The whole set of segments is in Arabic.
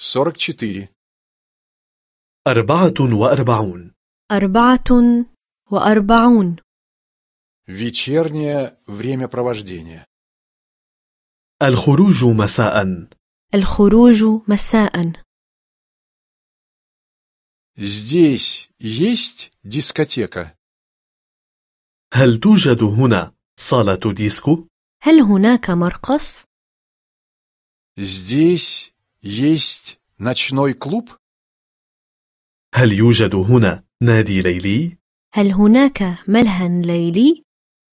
44. 44. 44. Вечернее времяпровождение. الخروج مساء. الخروج مساء. Здесь есть дискотека? هل توجد هنا صالة ديسكو؟ هل هناك مرقص؟ Здесь есть ночной клуб? هل يوجد هنا نادي ليلي؟ هل هناك ملهى ليلي؟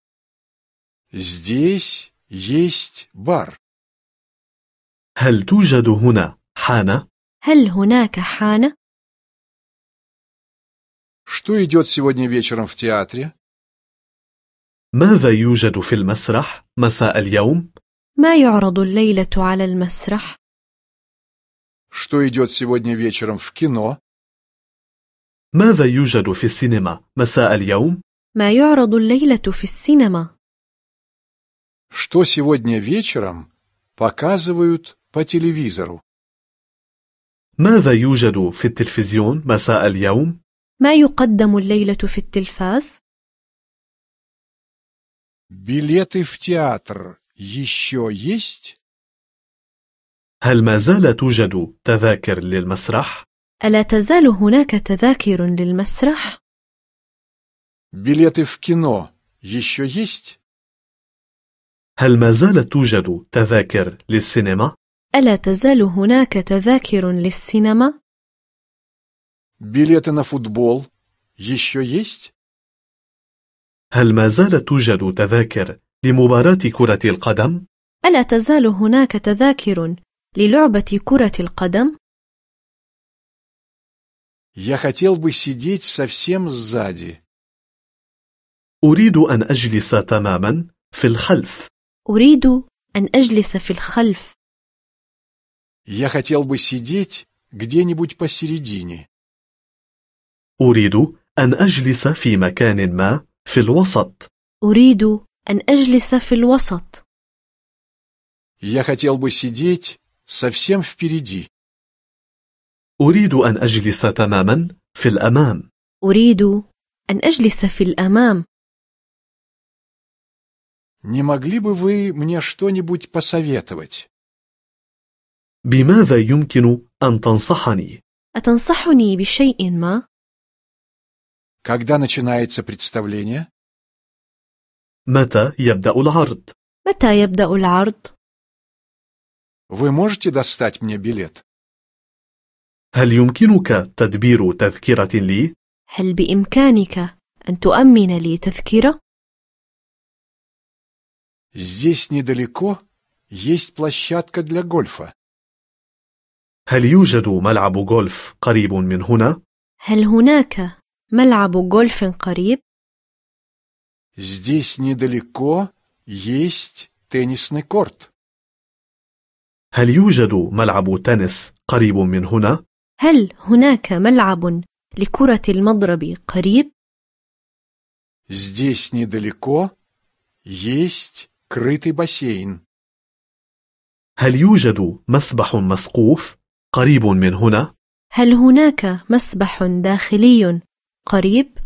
Здесь есть бар. هل توجد هنا حانة؟ هل هناك حانة؟ Что идет сегодня вечером в театре? ماذا يوجد في المسرح مساء اليوم؟ ما يعرض الليلة على المسرح؟ Что идет сегодня вечером в кино? ماذا يوجد في السينما مساء اليوم؟ ما يعرض الليلة في السينما؟ Что сегодня вечером показывают по телевизору? ماذا يوجد في التلفزيون مساء اليوم؟ ما يقدم الليلة في التلفاز؟ Билеты в театр еще есть? هل ما زال توجد تذاكر للمسرح؟ ألا تزال هناك تذاكر للمسرح؟ Билеты в кино еще есть? هل ما زالت توجد تذاكر للسينما؟ ألا تزال هناك تذاكر للسينما؟ Билеты на футбол еще есть? هل ما زالت توجد تذاكر لمباراة كرة القدم؟ ألا تزال هناك تذاكر للعبة كرة القدم؟ Я хотел бы сидеть совсем сзади. أريد أن أجلس تماما في الخلف. أريد أن أجلس في الخلف. Я хотел бы сидеть где-нибудь посередине. أريد أن أجلس في مكان ما في الوسط. أريد أن أجلس في الوسط. Я хотел бы сидеть совсем впереди. أريد أن أجلس تماما في الأمام. أريد أن أجلس في الأمام. Не могли бы вы мне что-нибудь посоветовать? بماذا يمكن أن تنصحني؟ أتنصحني بشيء ما؟ Когда начинается представление? متى يبدأ العرض؟ متى يبدأ العرض؟ Вы можете достать мне билет? هل يمكنك تدبير تذكرة لي؟ هل بإمكانك أن تؤمن لي تذكرة؟ Здесь недалеко есть площадка для гольфа. هل يوجد ملعب غولف قريب من هنا؟ هل هناك ملعب غولف قريب؟ Здесь недалеко есть теннисный корт. هل يوجد ملعب تنس قريب من هنا؟ هل هناك ملعب لكرة المضرب قريب؟ Здесь недалеко есть крытый бассейн. هل يوجد مسبح مسقوف قريب من هنا؟ هل هناك مسبح داخلي قريب؟